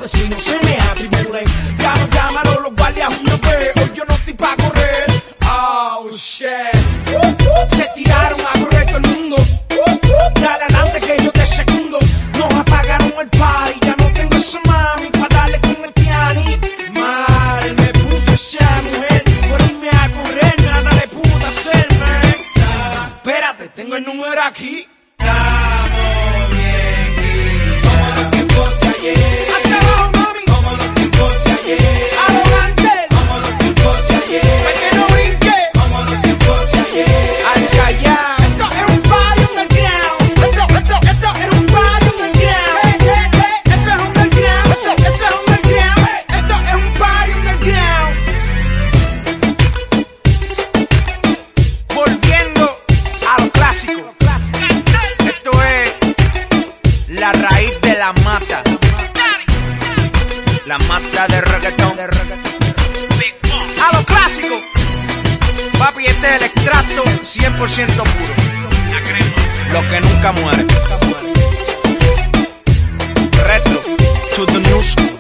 vecinos se me atribulen. Llámalo, los guardias una vez, hoy yo no estoy pa' correr. Oh, shit. Se tiraron a correr todo el mundo. Dale adelante que yo te segundo. Nos apagaron el party, ya no tengo esa mami pa' darle con el piani. Mal, me puse esa mujer, por irme a correr, nada le pude hacerme. Espérate, tengo el número aquí. Estamos bien, como los tiempos de ayer. Hasta abajo, mami. Como los tiempos de ayer. Adelante. Como los tiempos de ayer. Pa' que no brinque. Como los tiempos de ayer. Al callar. Esto es un party underground. Esto es un party underground. Esto es underground. Esto es underground. Esto es un party underground. Volviendo a lo clásico. Esto es la raíz de la mata. La mata de reggaetón. A lo clásico. Papi, este es el extracto 100% puro. Lo que nunca muere. Retro to the new school.